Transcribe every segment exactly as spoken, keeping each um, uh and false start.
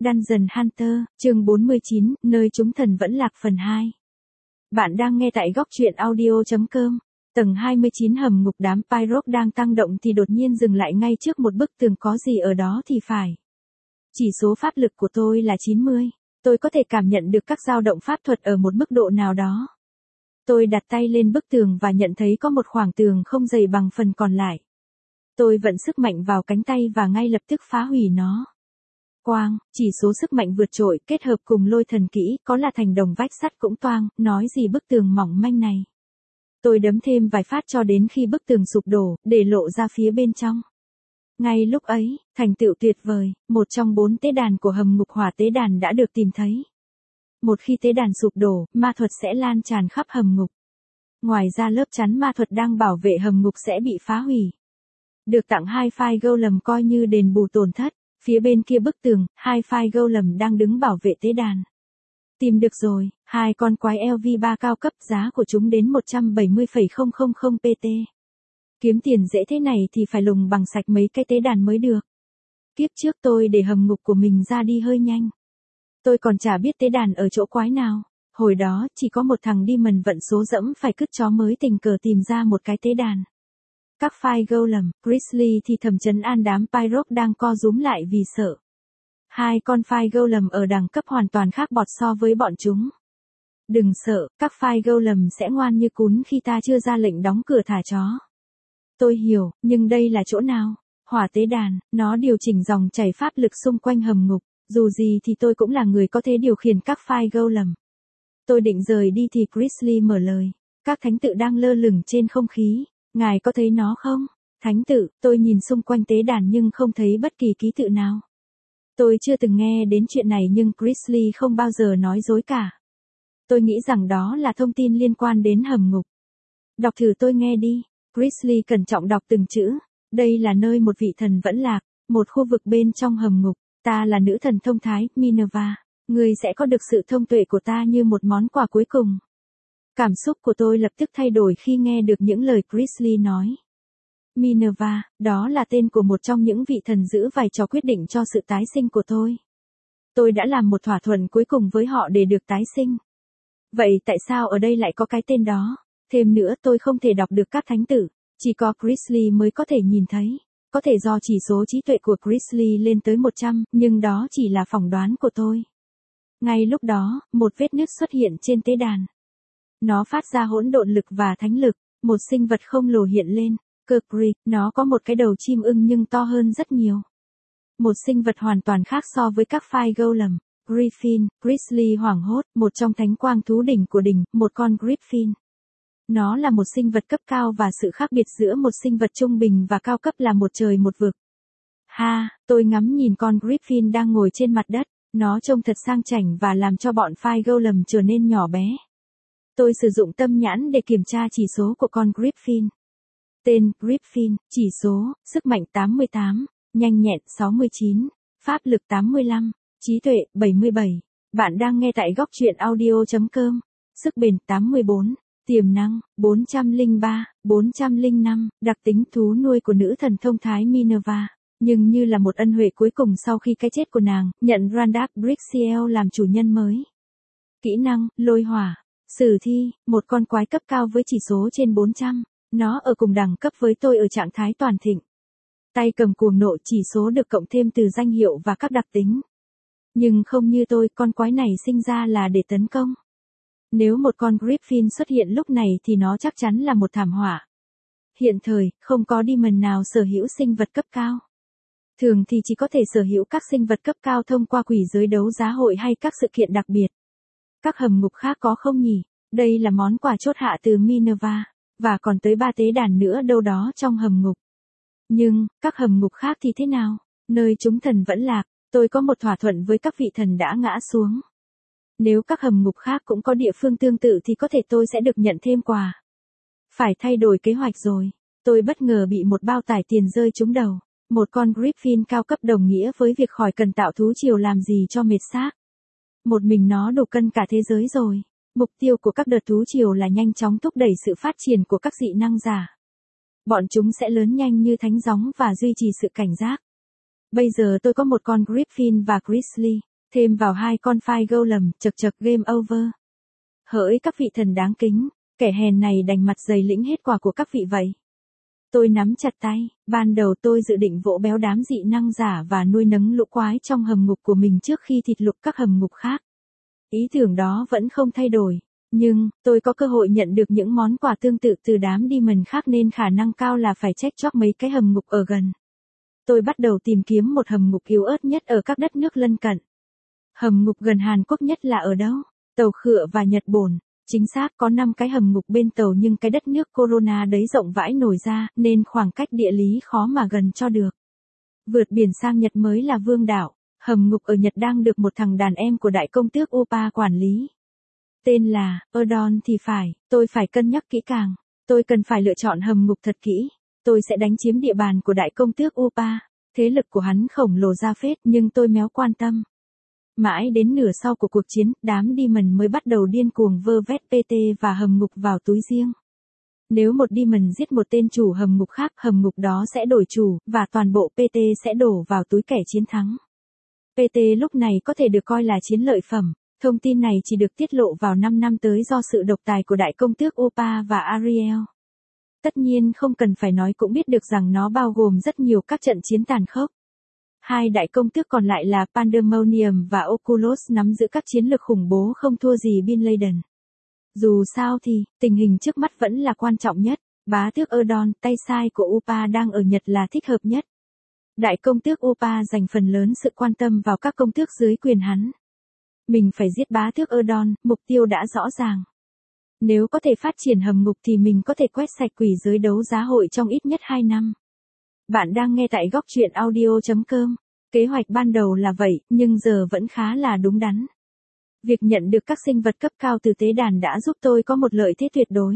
Dungeon Hunter, chương bốn mươi chín, nơi chúng thần vẫn lạc phần hai. Bạn đang nghe tại góc truyện audio chấm com. Tầng hai mươi chín hầm ngục đám Pyrox đang tăng động thì đột nhiên dừng lại ngay trước một bức tường, có gì ở đó thì phải. Chỉ số pháp lực của tôi là chín mươi. Tôi có thể cảm nhận được các dao động pháp thuật ở một mức độ nào đó. Tôi đặt tay lên bức tường và nhận thấy có một khoảng tường không dày bằng phần còn lại. Tôi vận sức mạnh vào cánh tay và ngay lập tức phá hủy nó. Quang, chỉ số sức mạnh vượt trội kết hợp cùng lôi thần kỹ, có là thành đồng vách sắt cũng toang, nói gì bức tường mỏng manh này. Tôi đấm thêm vài phát cho đến khi bức tường sụp đổ, để lộ ra phía bên trong. Ngay lúc ấy, thành tựu tuyệt vời, một trong bốn tế đàn của hầm ngục hỏa tế đàn đã được tìm thấy. Một khi tế đàn sụp đổ, ma thuật sẽ lan tràn khắp hầm ngục. Ngoài ra lớp chắn ma thuật đang bảo vệ hầm ngục sẽ bị phá hủy. Được tặng hai file golem coi như đền bù tổn thất. Phía bên kia bức tường, hai file golem đang đứng bảo vệ tế đàn. Tìm được rồi, hai con quái L V ba cao cấp, giá của chúng đến một trăm bảy mươi phẩy không không không P T. Kiếm tiền dễ thế này thì phải lùng bằng sạch mấy cái tế đàn mới được. Kiếp trước tôi để hầm ngục của mình ra đi hơi nhanh. Tôi còn chả biết tế đàn ở chỗ quái nào. Hồi đó, chỉ có một thằng đi mần vận số dẫm phải cứt chó mới tình cờ tìm ra một cái tế đàn. Các file golem, Grizzly thì thầm trấn an đám Pyrox đang co rúm lại vì sợ. Hai con file golem ở đẳng cấp hoàn toàn khác bọt so với bọn chúng. Đừng sợ, các file golem sẽ ngoan như cún khi ta chưa ra lệnh đóng cửa thả chó. Tôi hiểu, nhưng đây là chỗ nào? Hỏa tế đàn, nó điều chỉnh dòng chảy pháp lực xung quanh hầm ngục, dù gì thì tôi cũng là người có thể điều khiển các file golem. Tôi định rời đi thì Grizzly mở lời. Các thánh tự đang lơ lửng trên không khí. Ngài có thấy nó không? Thánh tự, tôi nhìn xung quanh tế đàn nhưng không thấy bất kỳ ký tự nào. Tôi chưa từng nghe đến chuyện này nhưng Grizzly không bao giờ nói dối cả. Tôi nghĩ rằng đó là thông tin liên quan đến hầm ngục. Đọc thử tôi nghe đi. Grizzly cẩn trọng đọc từng chữ. Đây là nơi một vị thần vẫn lạc, một khu vực bên trong hầm ngục. Ta là nữ thần thông thái, Minerva. Ngươi sẽ có được sự thông tuệ của ta như một món quà cuối cùng. Cảm xúc của tôi lập tức thay đổi khi nghe được những lời Grizzly nói. Minerva, đó là tên của một trong những vị thần giữ vai trò quyết định cho sự tái sinh của tôi. Tôi đã làm một thỏa thuận cuối cùng với họ để được tái sinh. Vậy tại sao ở đây lại có cái tên đó? Thêm nữa tôi không thể đọc được các thánh tử, chỉ có Grizzly mới có thể nhìn thấy. Có thể do chỉ số trí tuệ của Grizzly lên tới một trăm, nhưng đó chỉ là phỏng đoán của tôi. Ngay lúc đó, một vết nứt xuất hiện trên tế đàn. Nó phát ra hỗn độn lực và thánh lực, một sinh vật khổng lồ hiện lên, Kirkri, nó có một cái đầu chim ưng nhưng to hơn rất nhiều. Một sinh vật hoàn toàn khác so với các file golem, Griffin, Grizzly hoảng hốt, một trong thánh quang thú đỉnh của đỉnh, một con Griffin. Nó là một sinh vật cấp cao và sự khác biệt giữa một sinh vật trung bình và cao cấp là một trời một vực. Ha, tôi ngắm nhìn con Griffin đang ngồi trên mặt đất, nó trông thật sang chảnh và làm cho bọn file golem trở nên nhỏ bé. Tôi sử dụng tâm nhãn để kiểm tra chỉ số của con Griffin. Tên, Griffin, chỉ số, sức mạnh tám mươi tám, nhanh nhẹn sáu mươi chín, pháp lực tám mươi lăm, trí tuệ bảy mươi bảy. Bạn đang nghe tại góc truyện audio chấm com. Sức bền tám mươi bốn, tiềm năng bốn trăm lẻ ba, bốn trăm lẻ năm, đặc tính thú nuôi của nữ thần thông thái Minerva. Nhưng như là một ân huệ cuối cùng sau khi cái chết của nàng, nhận Randak Brixiel làm chủ nhân mới. Kỹ năng, lôi hỏa. Sử thi, một con quái cấp cao với chỉ số trên bốn trăm. Nó ở cùng đẳng cấp với tôi ở trạng thái toàn thịnh. Tay cầm cuồng nộ, chỉ số được cộng thêm từ danh hiệu và các đặc tính. Nhưng không như tôi, con quái này sinh ra là để tấn công. Nếu một con Griffin xuất hiện lúc này thì nó chắc chắn là một thảm họa. Hiện thời, không có demon nào sở hữu sinh vật cấp cao. Thường thì chỉ có thể sở hữu các sinh vật cấp cao thông qua quỷ giới đấu giá hội hay các sự kiện đặc biệt. Các hầm ngục khác có không nhỉ? Đây là món quà chốt hạ từ Minerva, và còn tới ba tế đàn nữa đâu đó trong hầm ngục. Nhưng, các hầm ngục khác thì thế nào? Nơi chúng thần vẫn lạc, tôi có một thỏa thuận với các vị thần đã ngã xuống. Nếu các hầm ngục khác cũng có địa phương tương tự thì có thể tôi sẽ được nhận thêm quà. Phải thay đổi kế hoạch rồi. Tôi bất ngờ bị một bao tải tiền rơi trúng đầu. Một con Griffin cao cấp đồng nghĩa với việc khỏi cần tạo thú triều làm gì cho mệt xác. Một mình nó đủ cân cả thế giới rồi. Mục tiêu của các đợt thú triều là nhanh chóng thúc đẩy sự phát triển của các dị năng giả. Bọn chúng sẽ lớn nhanh như thánh gióng và duy trì sự cảnh giác. Bây giờ tôi có một con Griffin và Grizzly. Thêm vào hai con phai golem, chật chật game over. Hỡi các vị thần đáng kính, kẻ hèn này đành mặt dày lĩnh hết quả của các vị vậy. Tôi nắm chặt tay, ban đầu tôi dự định vỗ béo đám dị năng giả và nuôi nấng lũ quái trong hầm ngục của mình trước khi thịt lục các hầm ngục khác. Ý tưởng đó vẫn không thay đổi, nhưng, tôi có cơ hội nhận được những món quà tương tự từ đám demon khác nên khả năng cao là phải check chóc mấy cái hầm ngục ở gần. Tôi bắt đầu tìm kiếm một hầm ngục yếu ớt nhất ở các đất nước lân cận. Hầm ngục gần Hàn Quốc nhất là ở đâu? Tàu Khựa và Nhật Bổn. Chính xác có năm cái hầm ngục bên tàu nhưng cái đất nước Corona đấy rộng vãi nổi ra nên khoảng cách địa lý khó mà gần cho được. Vượt biển sang Nhật mới là vương đảo. Hầm ngục ở Nhật đang được một thằng đàn em của đại công tước Oppa quản lý. Tên là Erdon thì phải, tôi phải cân nhắc kỹ càng. Tôi cần phải lựa chọn hầm ngục thật kỹ. Tôi sẽ đánh chiếm địa bàn của đại công tước Oppa. Thế lực của hắn khổng lồ ra phết nhưng tôi méo quan tâm. Mãi đến nửa sau của cuộc chiến, đám demon mới bắt đầu điên cuồng vơ vét pê tê và hầm ngục vào túi riêng. Nếu một demon giết một tên chủ hầm ngục khác, hầm ngục đó sẽ đổi chủ, và toàn bộ pê tê sẽ đổ vào túi kẻ chiến thắng. pê tê lúc này có thể được coi là chiến lợi phẩm. Thông tin này chỉ được tiết lộ vào năm năm tới do sự độc tài của đại công tước Oppa và Ariel. Tất nhiên không cần phải nói cũng biết được rằng nó bao gồm rất nhiều các trận chiến tàn khốc. Hai đại công tước còn lại là Pandemonium và Oculus nắm giữ các chiến lược khủng bố không thua gì Bin Laden. Dù sao thì, tình hình trước mắt vẫn là quan trọng nhất. Bá tước Erdon, tay sai của Oppa đang ở Nhật là thích hợp nhất. Đại công tước Oppa dành phần lớn sự quan tâm vào các công tước dưới quyền hắn. Mình phải giết bá tước Erdon, mục tiêu đã rõ ràng. Nếu có thể phát triển hầm ngục thì mình có thể quét sạch quỷ giới đấu giá hội trong ít nhất hai năm. Bạn đang nghe tại góc truyện audio chấm com. Kế hoạch ban đầu là vậy, nhưng giờ vẫn khá là đúng đắn. Việc nhận được các sinh vật cấp cao từ tế đàn đã giúp tôi có một lợi thế tuyệt đối.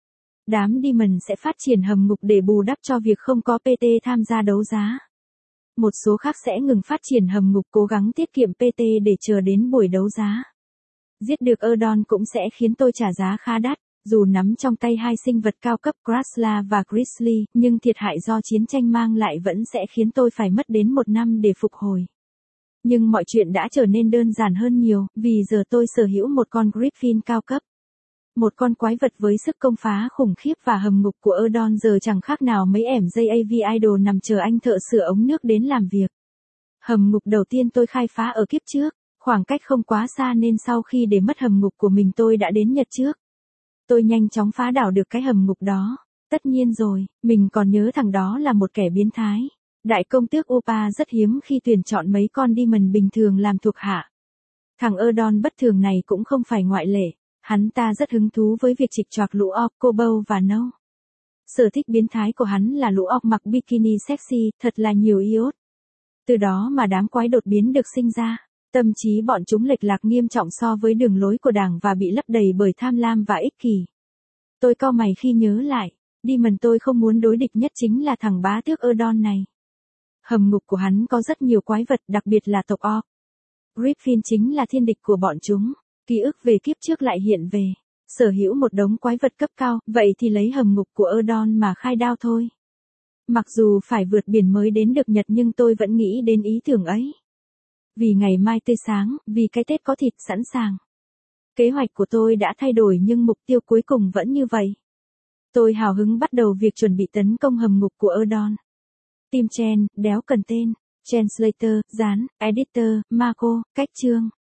Đám demon sẽ phát triển hầm ngục để bù đắp cho việc không có pê tê tham gia đấu giá. Một số khác sẽ ngừng phát triển hầm ngục cố gắng tiết kiệm pê tê để chờ đến buổi đấu giá. Giết được Erdon cũng sẽ khiến tôi trả giá khá đắt, dù nắm trong tay hai sinh vật cao cấp Krasla và Grizzly, nhưng thiệt hại do chiến tranh mang lại vẫn sẽ khiến tôi phải mất đến một năm để phục hồi. Nhưng mọi chuyện đã trở nên đơn giản hơn nhiều, vì giờ tôi sở hữu một con Griffin cao cấp. Một con quái vật với sức công phá khủng khiếp và hầm ngục của Erdon giờ chẳng khác nào mấy ẻm dây a vê idol nằm chờ anh thợ sửa ống nước đến làm việc. Hầm ngục đầu tiên tôi khai phá ở kiếp trước, khoảng cách không quá xa nên sau khi để mất hầm ngục của mình tôi đã đến Nhật trước. Tôi nhanh chóng phá đảo được cái hầm ngục đó. Tất nhiên rồi, mình còn nhớ thằng đó là một kẻ biến thái. Đại công tước Oppa rất hiếm khi tuyển chọn mấy con demon bình thường làm thuộc hạ. Thằng Erdon bất thường này cũng không phải ngoại lệ. Hắn ta rất hứng thú với việc trịch choạc lũ orc Kobold và nâu. Sở thích biến thái của hắn là lũ orc mặc bikini sexy, thật là nhiều iốt. Từ đó mà đám quái đột biến được sinh ra. Tâm trí bọn chúng lệch lạc nghiêm trọng so với đường lối của đảng và bị lấp đầy bởi tham lam và ích kỷ. Tôi cau mày khi nhớ lại, demon tôi không muốn đối địch nhất chính là thằng bá tước Erdon này. Hầm ngục của hắn có rất nhiều quái vật, đặc biệt là tộc orc. Griffin chính là thiên địch của bọn chúng. Ký ức về kiếp trước lại hiện về. Sở hữu một đống quái vật cấp cao, vậy thì lấy hầm ngục của Erdon mà khai đao thôi. Mặc dù phải vượt biển mới đến được Nhật nhưng tôi vẫn nghĩ đến ý tưởng ấy. Vì ngày mai tươi sáng, vì cái Tết có thịt sẵn sàng. Kế hoạch của tôi đã thay đổi nhưng mục tiêu cuối cùng vẫn như vậy. Tôi hào hứng bắt đầu việc chuẩn bị tấn công hầm ngục của Erdon. Team Chen, đéo cần tên. Translator, dán, editor, Marco, cách chương.